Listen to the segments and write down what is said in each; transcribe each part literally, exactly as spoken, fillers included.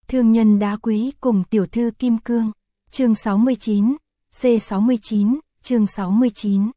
Thương nhân đá quý cùng tiểu thư kim cương. Chương sáu mươi chín, C sáu mươi chín, chương sáu mươi chín.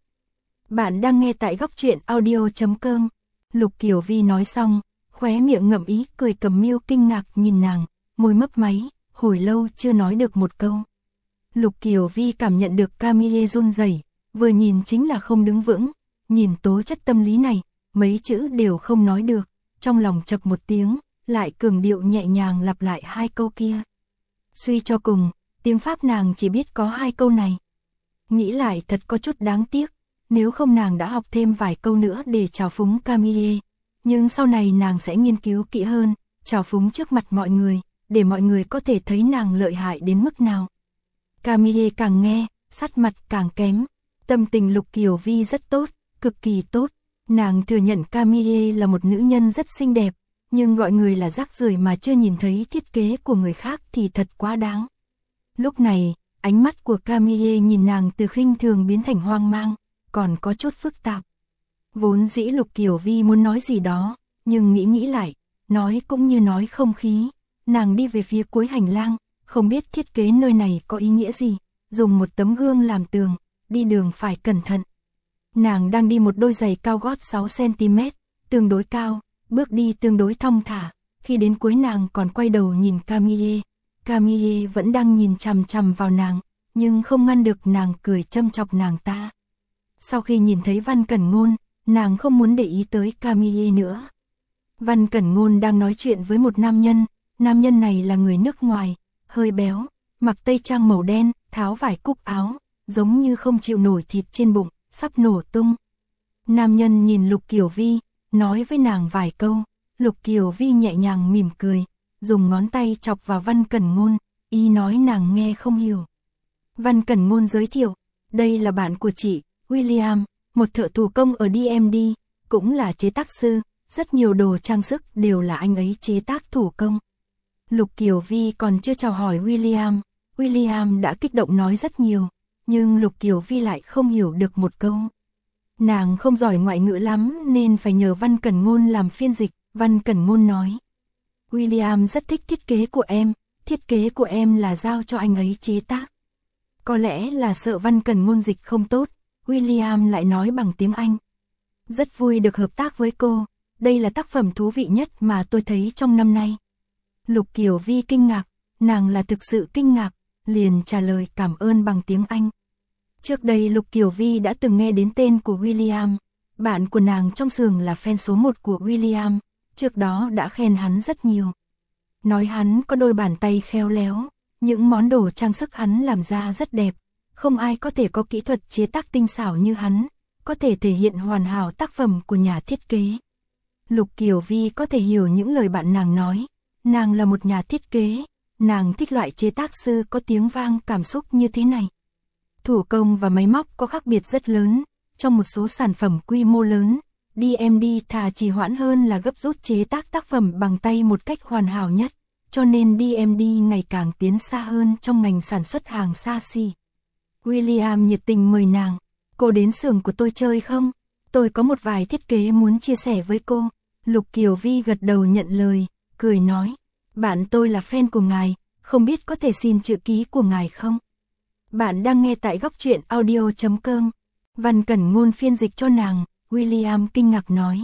Bạn đang nghe tại góc truyện audio chấm com. Lục Kiều Vi nói xong, khóe miệng ngậm ý cười, Cầm Mưu kinh ngạc nhìn nàng, môi mấp máy, hồi lâu chưa nói được một câu. Lục Kiều Vi cảm nhận được Camille run rẩy, vừa nhìn chính là không đứng vững, nhìn tố chất tâm lý này, mấy chữ đều không nói được, trong lòng chậc một tiếng, lại cường điệu nhẹ nhàng lặp lại hai câu kia. Suy cho cùng, tiếng Pháp nàng chỉ biết có hai câu này. Nghĩ lại thật có chút đáng tiếc, nếu không nàng đã học thêm vài câu nữa để trào phúng Camille, nhưng sau này nàng sẽ nghiên cứu kỹ hơn, trào phúng trước mặt mọi người, để mọi người có thể thấy nàng lợi hại đến mức nào. Camille càng nghe, sắc mặt càng kém, tâm tình Lục Kiều Vi rất tốt, cực kỳ tốt. Nàng thừa nhận Camille là một nữ nhân rất xinh đẹp, nhưng gọi người là rác rưởi mà chưa nhìn thấy thiết kế của người khác thì thật quá đáng. Lúc này, ánh mắt của Camille nhìn nàng từ khinh thường biến thành hoang mang, còn có chút phức tạp. Vốn dĩ Lục Kiều Vi muốn nói gì đó, nhưng nghĩ nghĩ lại, nói cũng như nói không khí. Nàng đi về phía cuối hành lang, không biết thiết kế nơi này có ý nghĩa gì, dùng một tấm gương làm tường, đi đường phải cẩn thận. Nàng đang đi một đôi giày cao gót sáu xăng ti mét, tương đối cao, bước đi tương đối thong thả, khi đến cuối nàng còn quay đầu nhìn Camille. Camille vẫn đang nhìn chằm chằm vào nàng, nhưng không ngăn được nàng cười châm chọc nàng ta. Sau khi nhìn thấy Văn Cẩn Ngôn, nàng không muốn để ý tới Camille nữa. Văn Cẩn Ngôn đang nói chuyện với một nam nhân, nam nhân này là người nước ngoài, hơi béo, mặc tây trang màu đen, tháo vải cúc áo, giống như không chịu nổi thịt trên bụng, sắp nổ tung. Nam nhân nhìn Lục Kiều Vi, nói với nàng vài câu, Lục Kiều Vi nhẹ nhàng mỉm cười, dùng ngón tay chọc vào Văn Cẩn Ngôn, ý nói nàng nghe không hiểu. Văn Cẩn Ngôn giới thiệu, đây là bạn của chị, William, một thợ thủ công ở đê em đê, cũng là chế tác sư, rất nhiều đồ trang sức đều là anh ấy chế tác thủ công. Lục Kiều Vi còn chưa chào hỏi William, William đã kích động nói rất nhiều, nhưng Lục Kiều Vi lại không hiểu được một câu. Nàng không giỏi ngoại ngữ lắm nên phải nhờ Văn Cẩn Ngôn làm phiên dịch. Văn Cẩn Ngôn nói, William rất thích thiết kế của em, thiết kế của em là giao cho anh ấy chế tác. Có lẽ là sợ Văn Cẩn Ngôn dịch không tốt, William lại nói bằng tiếng Anh. Rất vui được hợp tác với cô, đây là tác phẩm thú vị nhất mà tôi thấy trong năm nay. Lục Kiều Vi kinh ngạc, nàng là thực sự kinh ngạc, liền trả lời cảm ơn bằng tiếng Anh. Trước đây Lục Kiều Vi đã từng nghe đến tên của William, bạn của nàng trong xưởng là fan số một của William, trước đó đã khen hắn rất nhiều. Nói hắn có đôi bàn tay khéo léo, những món đồ trang sức hắn làm ra rất đẹp, không ai có thể có kỹ thuật chế tác tinh xảo như hắn, có thể thể hiện hoàn hảo tác phẩm của nhà thiết kế. Lục Kiều Vi có thể hiểu những lời bạn nàng nói, nàng là một nhà thiết kế, nàng thích loại chế tác sư có tiếng vang cảm xúc như thế này. Thủ công và máy móc có khác biệt rất lớn, trong một số sản phẩm quy mô lớn, đê em đê thà trì hoãn hơn là gấp rút chế tác tác phẩm bằng tay một cách hoàn hảo nhất, cho nên đê em đê ngày càng tiến xa hơn trong ngành sản xuất hàng xa xỉ. William nhiệt tình mời nàng, cô đến xưởng của tôi chơi không? Tôi có một vài thiết kế muốn chia sẻ với cô. Lục Kiều Vi gật đầu nhận lời, cười nói, bạn tôi là fan của ngài, không biết có thể xin chữ ký của ngài không? Bạn đang nghe tại góc truyện audio chấm com. Văn Cẩn Ngôn phiên dịch cho nàng, William kinh ngạc nói.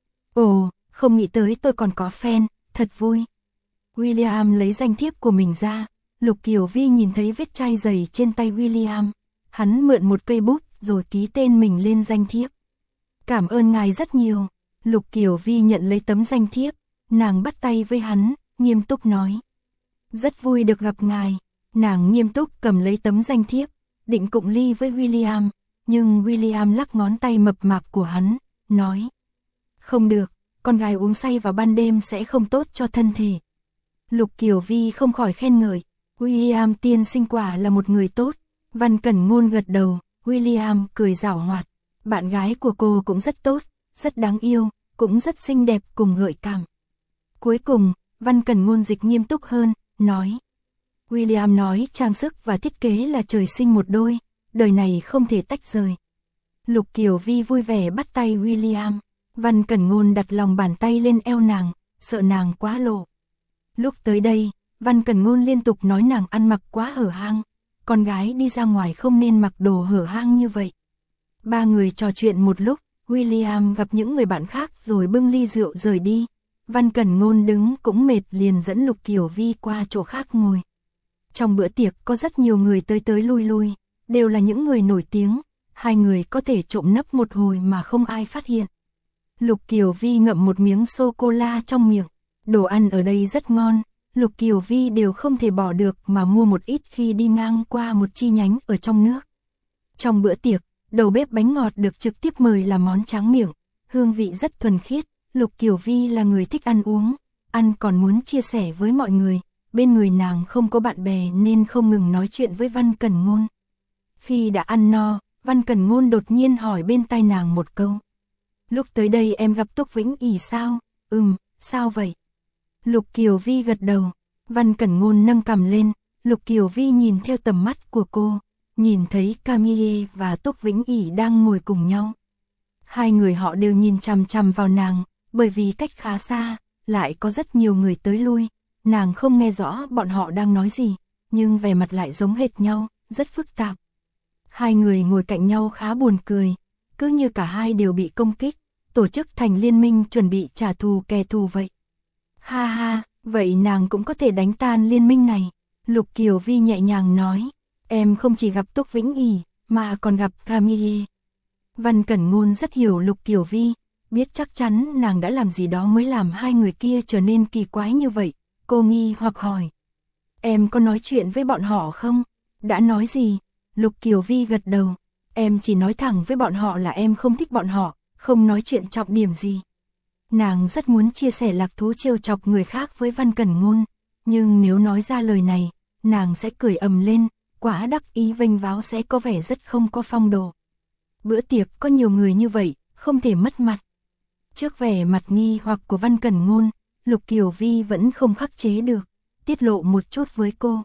Ồ, không nghĩ tới tôi còn có fan, thật vui. William lấy danh thiếp của mình ra, Lục Kiều Vi nhìn thấy vết chai dày trên tay William. Hắn mượn một cây bút rồi ký tên mình lên danh thiếp. Cảm ơn ngài rất nhiều. Lục Kiều Vi nhận lấy tấm danh thiếp, nàng bắt tay với hắn, nghiêm túc nói. Rất vui được gặp ngài. Nàng nghiêm túc cầm lấy tấm danh thiếp, định cụng ly với William, nhưng William lắc ngón tay mập mạp của hắn, nói. Không được, con gái uống say vào ban đêm sẽ không tốt cho thân thể. Lục Kiều Vi không khỏi khen ngợi, William tiên sinh quả là một người tốt. Văn Cẩn Ngôn gật đầu, William cười giảo hoạt, bạn gái của cô cũng rất tốt, rất đáng yêu, cũng rất xinh đẹp cùng gợi cảm. Cuối cùng, Văn Cẩn Ngôn dịch nghiêm túc hơn, nói. William nói trang sức và thiết kế là trời sinh một đôi, đời này không thể tách rời. Lục Kiều Vi vui vẻ bắt tay William, Văn Cẩn Ngôn đặt lòng bàn tay lên eo nàng, sợ nàng quá lộ. Lúc tới đây, Văn Cẩn Ngôn liên tục nói nàng ăn mặc quá hở hang, con gái đi ra ngoài không nên mặc đồ hở hang như vậy. Ba người trò chuyện một lúc, William gặp những người bạn khác rồi bưng ly rượu rời đi. Văn Cẩn Ngôn đứng cũng mệt liền dẫn Lục Kiều Vi qua chỗ khác ngồi. Trong bữa tiệc có rất nhiều người tới tới lui lui, đều là những người nổi tiếng, hai người có thể trộm nấp một hồi mà không ai phát hiện. Lục Kiều Vi ngậm một miếng sô-cô-la trong miệng, đồ ăn ở đây rất ngon, Lục Kiều Vi đều không thể bỏ được mà mua một ít khi đi ngang qua một chi nhánh ở trong nước. Trong bữa tiệc, đầu bếp bánh ngọt được trực tiếp mời là món tráng miệng, hương vị rất thuần khiết, Lục Kiều Vi là người thích ăn uống, ăn còn muốn chia sẻ với mọi người, bên người nàng không có bạn bè nên không ngừng nói chuyện với Văn Cẩn Ngôn. Khi đã ăn no, Văn Cẩn Ngôn đột nhiên hỏi bên tai nàng một câu. Lúc tới đây em gặp Túc Vĩnh Ỷ sao? Ừm, sao vậy? Lục Kiều Vi gật đầu, Văn Cẩn Ngôn nâng cằm lên, Lục Kiều Vi nhìn theo tầm mắt của cô, nhìn thấy Camille và Túc Vĩnh Ỷ đang ngồi cùng nhau. Hai người họ đều nhìn chằm chằm vào nàng, bởi vì cách khá xa, lại có rất nhiều người tới lui, nàng không nghe rõ bọn họ đang nói gì, nhưng vẻ mặt lại giống hệt nhau, rất phức tạp. Hai người ngồi cạnh nhau khá buồn cười, cứ như cả hai đều bị công kích, tổ chức thành liên minh chuẩn bị trả thù kẻ thù vậy. Ha ha, vậy nàng cũng có thể đánh tan liên minh này. Lục Kiều Vi nhẹ nhàng nói, em không chỉ gặp Túc Vĩnh Ỷ, mà còn gặp Camille. Văn Cẩn Ngôn rất hiểu Lục Kiều Vi, biết chắc chắn nàng đã làm gì đó mới làm hai người kia trở nên kỳ quái như vậy. Cô nghi hoặc hỏi, em có nói chuyện với bọn họ không? Đã nói gì? Lục Kiều Vi gật đầu, em chỉ nói thẳng với bọn họ là em không thích bọn họ, không nói chuyện trọng điểm gì. Nàng rất muốn chia sẻ lạc thú trêu chọc người khác với Văn Cẩn Ngôn, nhưng nếu nói ra lời này, nàng sẽ cười ầm lên, quả đắc ý vênh váo sẽ có vẻ rất không có phong độ. Bữa tiệc có nhiều người như vậy, không thể mất mặt. Trước vẻ mặt nghi hoặc của Văn Cẩn Ngôn, Lục Kiều Vi vẫn không khắc chế được, tiết lộ một chút với cô.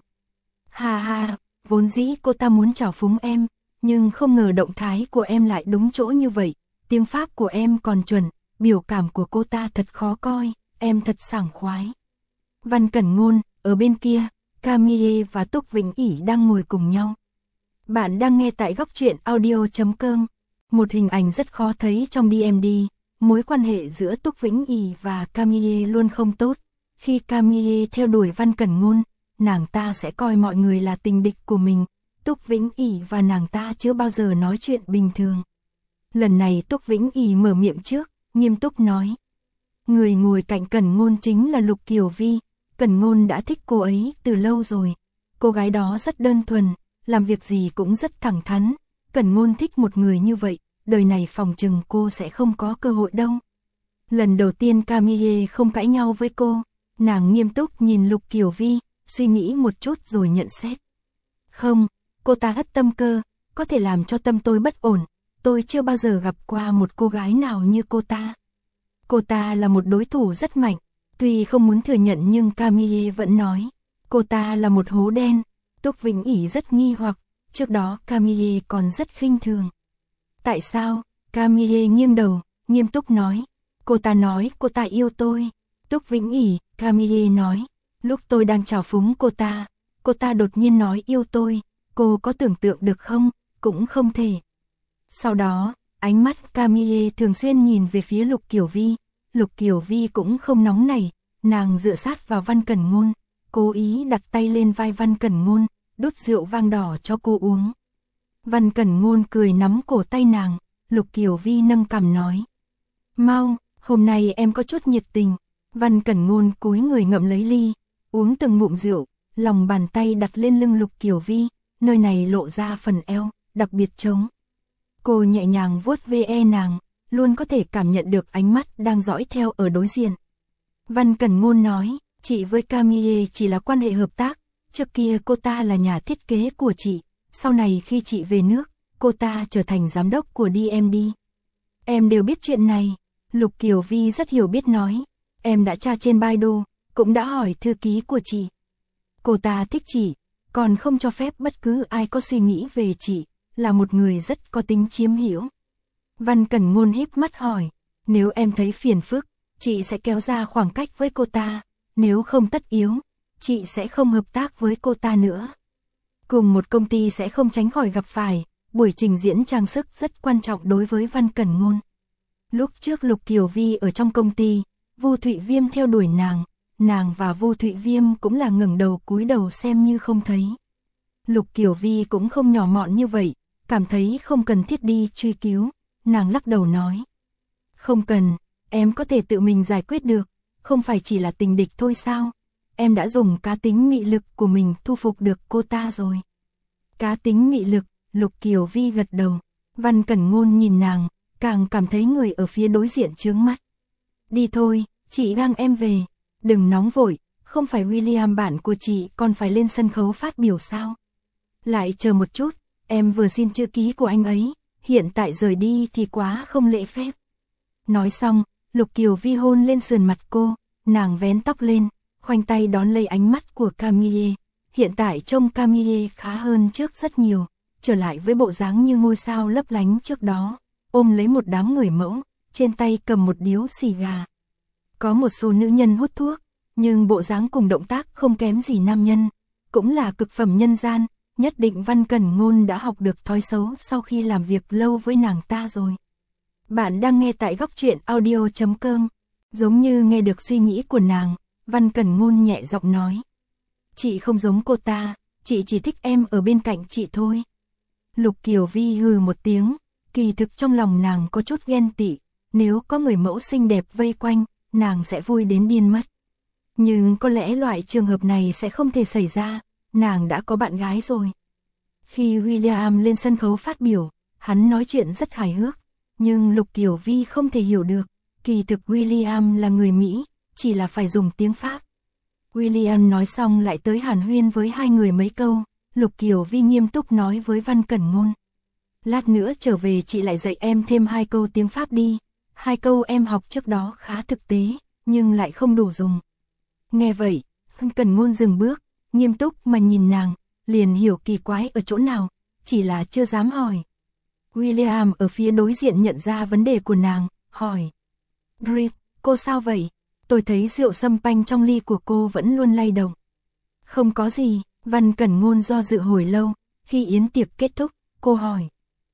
Ha ha, vốn dĩ cô ta muốn chào phúng em, nhưng không ngờ động thái của em lại đúng chỗ như vậy, tiếng Pháp của em còn chuẩn, biểu cảm của cô ta thật khó coi, em thật sảng khoái. Văn Cẩn Ngôn, ở bên kia, Camille và Túc Vĩnh Ỷ đang ngồi cùng nhau. Bạn đang nghe tại góc truyện audio chấm com. Một hình ảnh rất khó thấy trong đê em đê, mối quan hệ giữa Túc Vĩnh Ỷ và Camille luôn không tốt. Khi Camille theo đuổi Văn Cẩn Ngôn, nàng ta sẽ coi mọi người là tình địch của mình. Túc Vĩnh Ỷ và nàng ta chưa bao giờ nói chuyện bình thường. Lần này Túc Vĩnh Ỷ mở miệng trước, nghiêm túc nói. Người ngồi cạnh Cẩn Ngôn chính là Lục Kiều Vi. Cẩn Ngôn đã thích cô ấy từ lâu rồi. Cô gái đó rất đơn thuần, làm việc gì cũng rất thẳng thắn. Cẩn Ngôn thích một người như vậy, đời này phòng chừng cô sẽ không có cơ hội đâu. Lần đầu tiên Camille không cãi nhau với cô, nàng nghiêm túc nhìn Lục Kiều Vi, suy nghĩ một chút rồi nhận xét. Không, cô ta rất tâm cơ, có thể làm cho tâm tôi bất ổn. Tôi chưa bao giờ gặp qua một cô gái nào như cô ta. Cô ta là một đối thủ rất mạnh, tuy không muốn thừa nhận nhưng Camille vẫn nói. Cô ta là một hố đen. Túc Vĩnh Ỷ rất nghi hoặc, trước đó Camille còn rất khinh thường. Tại sao? Camille nghiêng đầu, nghiêm túc nói. Cô ta nói cô ta yêu tôi. Túc Vĩnh Ỷ, Camille nói. Lúc tôi đang chào phúng cô ta, cô ta đột nhiên nói yêu tôi. Cô có tưởng tượng được không? Cũng không thể. Sau đó, ánh mắt Camille thường xuyên nhìn về phía Lục Kiều Vi. Lục Kiều Vi cũng không nóng nảy, nàng dựa sát vào Văn Cẩn Ngôn, cố ý đặt tay lên vai Văn Cẩn Ngôn, đút rượu vang đỏ cho cô uống. Văn Cẩn Ngôn cười nắm cổ tay nàng, Lục Kiều Vi nâng cằm nói. Mau, hôm nay em có chút nhiệt tình. Văn Cẩn Ngôn cúi người ngậm lấy ly, uống từng ngụm rượu, lòng bàn tay đặt lên lưng Lục Kiều Vi, nơi này lộ ra phần eo, đặc biệt trống. Cô nhẹ nhàng vuốt ve nàng, luôn có thể cảm nhận được ánh mắt đang dõi theo ở đối diện. Văn Cẩn Ngôn nói, chị với Camille chỉ là quan hệ hợp tác, trước kia cô ta là nhà thiết kế của chị, sau này khi chị về nước, cô ta trở thành giám đốc của đê em đê. Em đều biết chuyện này. Lục Kiều Vi rất hiểu biết nói, em đã tra trên Baidu, cũng đã hỏi thư ký của chị. Cô ta thích chị, còn không cho phép bất cứ ai có suy nghĩ về chị, là một người rất có tính chiếm hữu. Văn Cẩn Ngôn híp mắt hỏi, nếu em thấy phiền phức, chị sẽ kéo ra khoảng cách với cô ta, nếu không tất yếu, chị sẽ không hợp tác với cô ta nữa. Cùng một công ty sẽ không tránh khỏi gặp phải, buổi trình diễn trang sức rất quan trọng đối với Văn Cẩn Ngôn. Lúc trước Lục Kiều Vi ở trong công ty, Vu Thụy Viêm theo đuổi nàng, nàng và Vu Thụy Viêm cũng là ngẩng đầu cúi đầu xem như không thấy. Lục Kiều Vi cũng không nhỏ mọn như vậy, cảm thấy không cần thiết đi truy cứu, nàng lắc đầu nói. Không cần, em có thể tự mình giải quyết được, không phải chỉ là tình địch thôi sao? Em đã dùng cá tính mị lực của mình thu phục được cô ta rồi. Cá tính mị lực, Lục Kiều Vi gật đầu. Văn Cẩn Ngôn nhìn nàng, càng cảm thấy người ở phía đối diện chướng mắt. Đi thôi, chị gang em về. Đừng nóng vội, không phải William bạn của chị còn phải lên sân khấu phát biểu sao? Lại chờ một chút, em vừa xin chữ ký của anh ấy, hiện tại rời đi thì quá không lễ phép. Nói xong, Lục Kiều Vi hôn lên sườn mặt cô, nàng vén tóc lên, khoanh tay đón lấy ánh mắt của Camille. Hiện tại trông Camille khá hơn trước rất nhiều, trở lại với bộ dáng như ngôi sao lấp lánh trước đó, ôm lấy một đám người mẫu, trên tay cầm một điếu xì gà. Có một số nữ nhân hút thuốc, nhưng bộ dáng cùng động tác không kém gì nam nhân, cũng là cực phẩm nhân gian, nhất định Văn Cẩn Ngôn đã học được thói xấu sau khi làm việc lâu với nàng ta rồi. Bạn đang nghe tại góc truyện audio chấm com, giống như nghe được suy nghĩ của nàng, Văn Cẩn Ngôn nhẹ giọng nói. Chị không giống cô ta, chị chỉ thích em ở bên cạnh chị thôi. Lục Kiều Vi hừ một tiếng, kỳ thực trong lòng nàng có chút ghen tị, nếu có người mẫu xinh đẹp vây quanh, nàng sẽ vui đến điên mất. Nhưng có lẽ loại trường hợp này sẽ không thể xảy ra, nàng đã có bạn gái rồi. Khi William lên sân khấu phát biểu, hắn nói chuyện rất hài hước, nhưng Lục Kiều Vi không thể hiểu được, kỳ thực William là người Mỹ, chỉ là phải dùng tiếng Pháp. William nói xong lại tới hàn huyên với hai người mấy câu, Lục Kiều Vi nghiêm túc nói với Văn Cẩn Ngôn. Lát nữa trở về chị lại dạy em thêm hai câu tiếng Pháp đi, hai câu em học trước đó khá thực tế, nhưng lại không đủ dùng. Nghe vậy, Văn Cẩn Ngôn dừng bước, nghiêm túc mà nhìn nàng, liền hiểu kỳ quái ở chỗ nào, chỉ là chưa dám hỏi. William ở phía đối diện nhận ra vấn đề của nàng, hỏi. Rip, cô sao vậy? Tôi thấy rượu sâm panh trong ly của cô vẫn luôn lay động. Không có gì, Văn Cẩn Ngôn do dự hồi lâu, khi yến tiệc kết thúc, cô hỏi.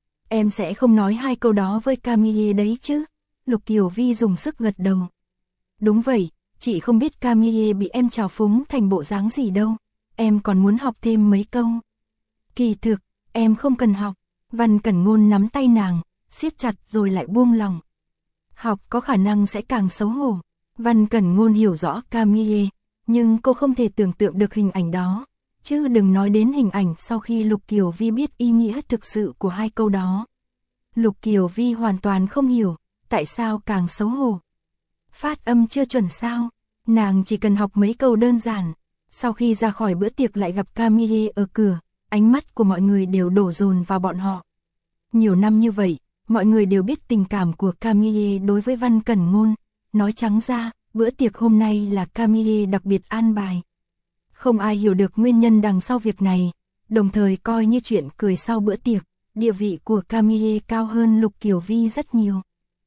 Em sẽ không nói hai câu đó với Camille đấy chứ? Lục Kiều Vi dùng sức gật đầu. Đúng vậy, chị không biết Camille bị em trào phúng thành bộ dáng gì đâu, em còn muốn học thêm mấy câu. Kỳ thực, em không cần học. Văn Cẩn Ngôn nắm tay nàng, siết chặt rồi lại buông lòng. Học có khả năng sẽ càng xấu hổ. Văn Cẩn Ngôn hiểu rõ Camille, nhưng cô không thể tưởng tượng được hình ảnh đó, chứ đừng nói đến hình ảnh sau khi Lục Kiều Vi biết ý nghĩa thực sự của hai câu đó. Lục Kiều Vi hoàn toàn không hiểu, tại sao càng xấu hổ. Phát âm chưa chuẩn sao, nàng chỉ cần học mấy câu đơn giản. Sau khi ra khỏi bữa tiệc lại gặp Camille ở cửa, ánh mắt của mọi người đều đổ dồn vào bọn họ. Nhiều năm như vậy, mọi người đều biết tình cảm của Camille đối với Văn Cẩn Ngôn. Nói trắng ra, bữa tiệc hôm nay là Camille đặc biệt an bài. Không ai hiểu được nguyên nhân đằng sau việc này, đồng thời coi như chuyện cười sau bữa tiệc, địa vị của Camille cao hơn Lục Kiều Vi rất nhiều.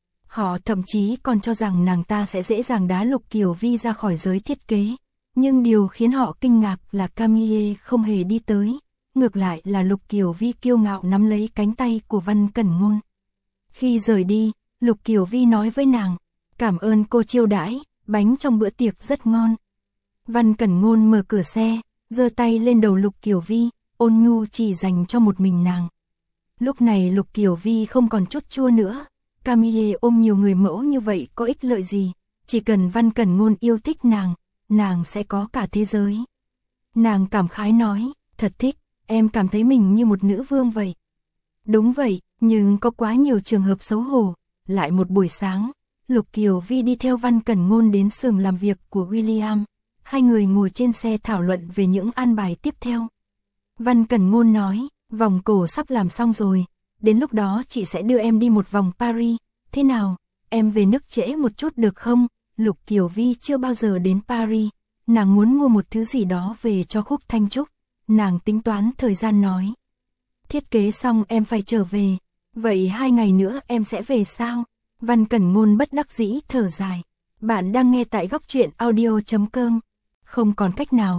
Họ thậm chí còn cho rằng nàng ta sẽ dễ dàng đá Lục Kiều Vi ra khỏi giới thiết kế. Nhưng điều khiến họ kinh ngạc là Camille không hề đi tới, ngược lại là Lục Kiều Vi kiêu ngạo nắm lấy cánh tay của Văn Cẩn Ngôn. Khi rời đi, Lục Kiều Vi nói với nàng, cảm ơn cô chiêu đãi, bánh trong bữa tiệc rất ngon. Văn Cẩn Ngôn mở cửa xe, giơ tay lên đầu Lục Kiều Vi, ôn nhu chỉ dành cho một mình nàng. Lúc này Lục Kiều Vi không còn chút chua nữa, Camille ôm nhiều người mẫu như vậy có ích lợi gì, chỉ cần Văn Cẩn Ngôn yêu thích nàng, nàng sẽ có cả thế giới. Nàng cảm khái nói, thật thích, em cảm thấy mình như một nữ vương vậy. Đúng vậy, nhưng có quá nhiều trường hợp xấu hổ. Lại một buổi sáng, Lục Kiều Vi đi theo Văn Cẩn Ngôn đến xưởng làm việc của William. Hai người ngồi trên xe thảo luận về những an bài tiếp theo. Văn Cẩn Ngôn nói, vòng cổ sắp làm xong rồi, đến lúc đó chị sẽ đưa em đi một vòng Paris, thế nào, em về nước trễ một chút được không? Lục Kiều Vi chưa bao giờ đến Paris, nàng muốn mua một thứ gì đó về cho Khúc Thanh Trúc, nàng tính toán thời gian nói. Thiết kế xong em phải trở về, vậy hai ngày nữa em sẽ về sao? Văn Cẩn Ngôn bất đắc dĩ thở dài. Bạn đang nghe tại góc truyện audio chấm com. Không còn cách nào,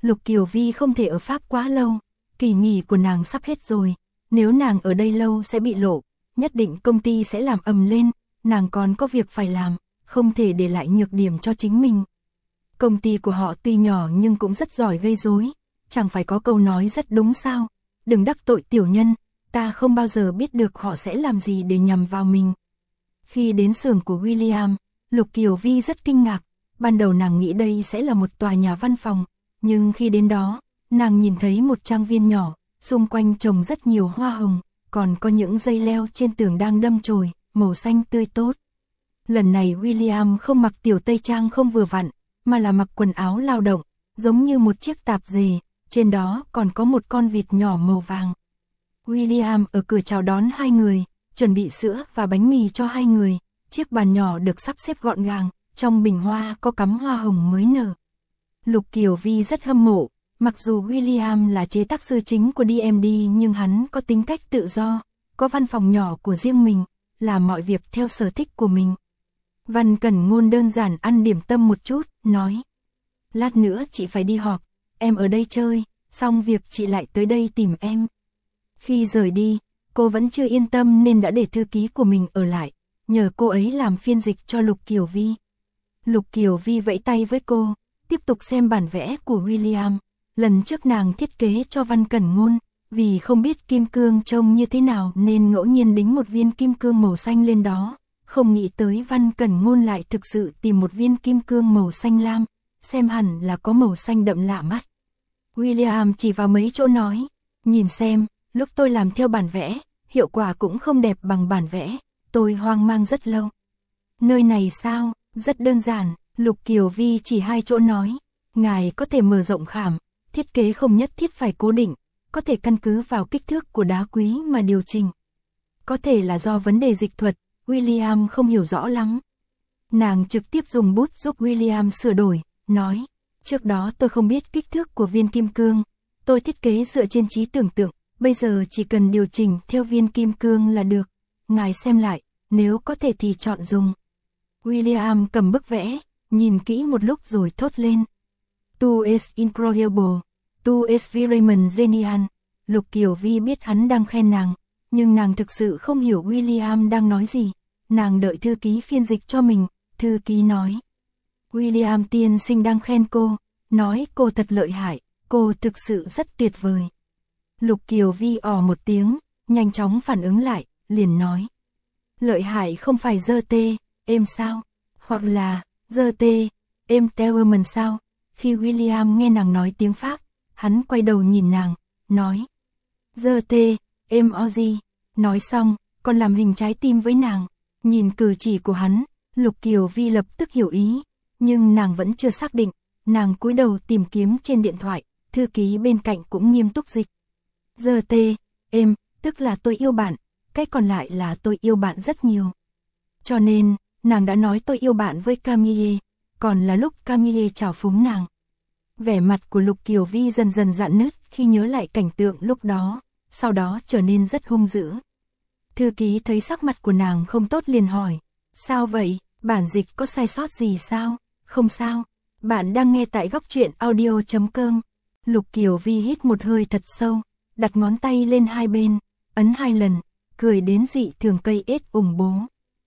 Lục Kiều Vi không thể ở Pháp quá lâu, kỳ nghỉ của nàng sắp hết rồi, nếu nàng ở đây lâu sẽ bị lộ, nhất định công ty sẽ làm ầm lên, nàng còn có việc phải làm, không thể để lại nhược điểm cho chính mình. Công ty của họ tuy nhỏ nhưng cũng rất giỏi gây rối, chẳng phải có câu nói rất đúng sao, đừng đắc tội tiểu nhân, ta không bao giờ biết được họ sẽ làm gì để nhằm vào mình. Khi đến xưởng của William, Lục Kiều Vi rất kinh ngạc, ban đầu nàng nghĩ đây sẽ là một tòa nhà văn phòng, nhưng khi đến đó, nàng nhìn thấy một trang viên nhỏ, xung quanh trồng rất nhiều hoa hồng, còn có những dây leo trên tường đang đâm chồi, màu xanh tươi tốt. Lần này William không mặc tiểu tây trang không vừa vặn, mà là mặc quần áo lao động, giống như một chiếc tạp dề, trên đó còn có một con vịt nhỏ màu vàng. William ở cửa chào đón hai người, chuẩn bị sữa và bánh mì cho hai người, chiếc bàn nhỏ được sắp xếp gọn gàng, trong bình hoa có cắm hoa hồng mới nở. Lục Kiều Vi rất hâm mộ, mặc dù William là chế tác sư chính của đê em đê nhưng hắn có tính cách tự do, có văn phòng nhỏ của riêng mình, làm mọi việc theo sở thích của mình. Văn Cẩn Ngôn đơn giản ăn điểm tâm một chút, nói: lát nữa chị phải đi họp, em ở đây chơi, xong việc chị lại tới đây tìm em. Khi rời đi, cô vẫn chưa yên tâm nên đã để thư ký của mình ở lại, nhờ cô ấy làm phiên dịch cho Lục Kiều Vi. Lục Kiều Vi vẫy tay với cô, tiếp tục xem bản vẽ của William. Lần trước nàng thiết kế cho Văn Cẩn Ngôn, vì không biết kim cương trông như thế nào nên ngẫu nhiên đính một viên kim cương màu xanh lên đó. Không nghĩ tới Văn Cẩn Ngôn lại thực sự tìm một viên kim cương màu xanh lam, xem hẳn là có màu xanh đậm lạ mắt. William chỉ vào mấy chỗ nói: nhìn xem, lúc tôi làm theo bản vẽ, hiệu quả cũng không đẹp bằng bản vẽ, tôi hoang mang rất lâu. Nơi này sao, rất đơn giản, Lục Kiều Vi chỉ hai chỗ nói: ngài có thể mở rộng khảm, thiết kế không nhất thiết phải cố định, có thể căn cứ vào kích thước của đá quý mà điều chỉnh. Có thể là do vấn đề dịch thuật, William không hiểu rõ lắm. Nàng trực tiếp dùng bút giúp William sửa đổi, nói: trước đó tôi không biết kích thước của viên kim cương, tôi thiết kế dựa trên trí tưởng tượng, bây giờ chỉ cần điều chỉnh theo viên kim cương là được. Ngài xem lại, nếu có thể thì chọn dùng. William cầm bức vẽ, nhìn kỹ một lúc rồi thốt lên: Tu es incroyable, tu es vraiment genial. Lục Kiều Vi biết hắn đang khen nàng, nhưng nàng thực sự không hiểu William đang nói gì. Nàng đợi thư ký phiên dịch cho mình, thư ký nói: William tiên sinh đang khen cô, nói cô thật lợi hại, cô thực sự rất tuyệt vời. Lục Kiều Vi ỏ một tiếng, nhanh chóng phản ứng lại, liền nói: lợi hại không phải dơ tê, êm sao? Hoặc là, dơ tê, êm Tellerman sao? Khi William nghe nàng nói tiếng Pháp, hắn quay đầu nhìn nàng, nói: dơ tê, êm Ozzy. Nói xong, còn làm hình trái tim với nàng. Nhìn cử chỉ của hắn, Lục Kiều Vi lập tức hiểu ý, nhưng nàng vẫn chưa xác định. Nàng cúi đầu tìm kiếm trên điện thoại, thư ký bên cạnh cũng nghiêm túc dịch: dơ tê, êm, tức là tôi yêu bạn, cái còn lại là tôi yêu bạn rất nhiều. Cho nên, nàng đã nói tôi yêu bạn với Camille, còn là lúc Camille chào phúng nàng. Vẻ mặt của Lục Kiều Vi dần dần rạn nứt khi nhớ lại cảnh tượng lúc đó, sau đó trở nên rất hung dữ. Thư ký thấy sắc mặt của nàng không tốt liền hỏi: sao vậy, bản dịch có sai sót gì sao? Không sao, bạn đang nghe tại góc truyện audio chấm com. Lục Kiều Vi hít một hơi thật sâu, đặt ngón tay lên hai bên, ấn hai lần, cười đến dị thường cây ết ủng bố.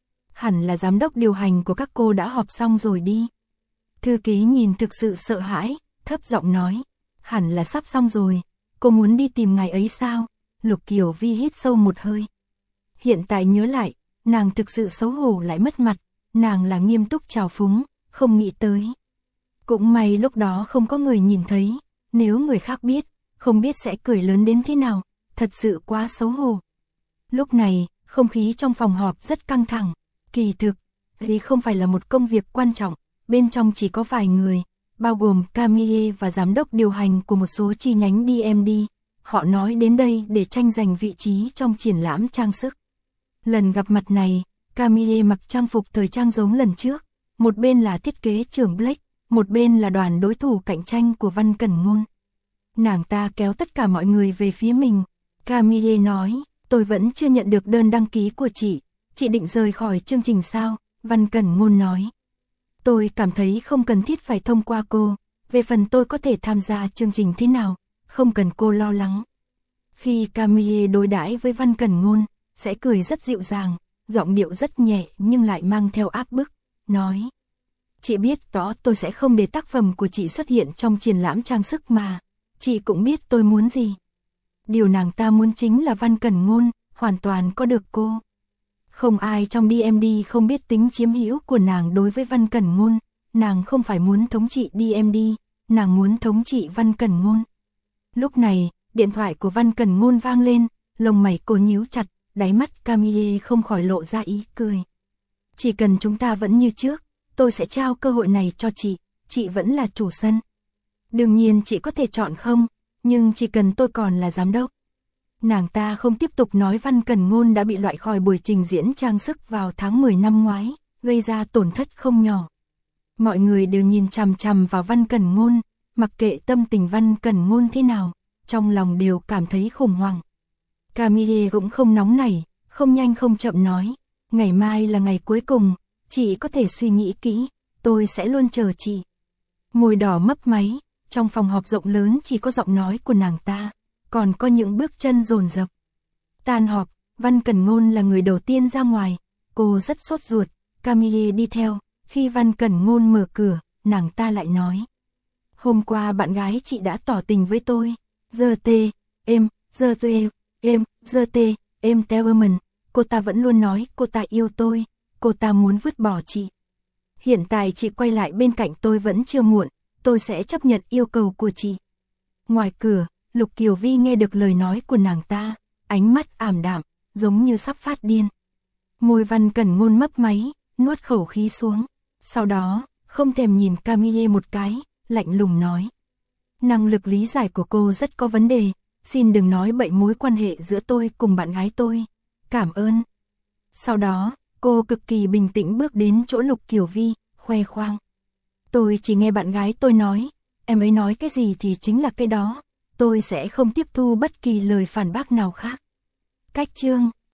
Hẳn là giám đốc điều hành của các cô đã họp xong rồi đi. Thư ký nhìn thực sự sợ hãi, thấp giọng nói: hẳn là sắp xong rồi, cô muốn đi tìm ngài ấy sao? Lục Kiều Vi hít sâu một hơi. Hiện tại nhớ lại, nàng thực sự xấu hổ lại mất mặt, nàng là nghiêm túc chào phúng, không nghĩ tới. Cũng may lúc đó không có người nhìn thấy, nếu người khác biết, không biết sẽ cười lớn đến thế nào, thật sự quá xấu hổ. Lúc này, không khí trong phòng họp rất căng thẳng, kỳ thực, đây không phải là một công việc quan trọng, bên trong chỉ có vài người, bao gồm Camille và giám đốc điều hành của một số chi nhánh đê em đê. Họ nói đến đây để tranh giành vị trí trong triển lãm trang sức. Lần gặp mặt này, Camille mặc trang phục thời trang giống lần trước, một bên là thiết kế trưởng Blake, một bên là đoàn đối thủ cạnh tranh của Văn Cẩn Ngôn. Nàng ta kéo tất cả mọi người về phía mình. Camille nói: tôi vẫn chưa nhận được đơn đăng ký của chị, chị định rời khỏi chương trình sao? Văn Cẩn Ngôn nói: tôi cảm thấy không cần thiết phải thông qua cô, về phần tôi có thể tham gia chương trình thế nào, không cần cô lo lắng. Khi Camille đối đãi với Văn Cẩn Ngôn, sẽ cười rất dịu dàng, giọng điệu rất nhẹ nhưng lại mang theo áp bức, nói. Chị biết rõ tôi sẽ không để tác phẩm của chị xuất hiện trong triển lãm trang sức mà, chị cũng biết tôi muốn gì. Điều nàng ta muốn chính là Văn Cẩn Ngôn, hoàn toàn có được cô. Không ai trong đê em đê không biết tính chiếm hữu của nàng đối với Văn Cẩn Ngôn, nàng không phải muốn thống trị đê em đê, nàng muốn thống trị Văn Cẩn Ngôn. Lúc này, điện thoại của Văn Cẩn Ngôn vang lên, lông mày cô nhíu chặt, đáy mắt Camille không khỏi lộ ra ý cười. Chỉ cần chúng ta vẫn như trước, tôi sẽ trao cơ hội này cho chị, chị vẫn là chủ sân. Đương nhiên chị có thể chọn không, nhưng chỉ cần tôi còn là giám đốc. Nàng ta không tiếp tục nói Văn Cẩn Ngôn đã bị loại khỏi buổi trình diễn trang sức vào tháng mười năm ngoái, gây ra tổn thất không nhỏ. Mọi người đều nhìn chằm chằm vào Văn Cẩn Ngôn, mặc kệ tâm tình Văn Cẩn Ngôn thế nào, trong lòng đều cảm thấy khủng hoảng. Camille cũng không nóng nảy, không nhanh không chậm nói, ngày mai là ngày cuối cùng, chị có thể suy nghĩ kỹ, tôi sẽ luôn chờ chị. Môi đỏ mấp máy, trong phòng họp rộng lớn chỉ có giọng nói của nàng ta, còn có những bước chân dồn dập. Tan họp, Văn Cẩn Ngôn là người đầu tiên ra ngoài, cô rất sốt ruột, Camille đi theo, khi Văn Cẩn Ngôn mở cửa, nàng ta lại nói. Hôm qua bạn gái chị đã tỏ tình với tôi, giờ tê, em, giờ tê, em, giờ tê, em Tellerman, cô ta vẫn luôn nói cô ta yêu tôi, cô ta muốn vứt bỏ chị. Hiện tại chị quay lại bên cạnh tôi vẫn chưa muộn, tôi sẽ chấp nhận yêu cầu của chị. Ngoài cửa, Lục Kiều Vi nghe được lời nói của nàng ta, ánh mắt ảm đạm, giống như sắp phát điên. Môi Văn Cẩn Ngôn mấp máy, nuốt khẩu khí xuống, sau đó, không thèm nhìn Camille một cái, lạnh lùng nói. Năng lực lý giải của cô rất có vấn đề, xin đừng nói bậy mối quan hệ giữa tôi cùng bạn gái tôi, cảm ơn. Sau đó, cô cực kỳ bình tĩnh bước đến chỗ Lục Kiều Vi, khoe khoang. Tôi chỉ nghe bạn gái tôi nói, em ấy nói cái gì thì chính là cái đó, tôi sẽ không tiếp thu bất kỳ lời phản bác nào khác. Cách chương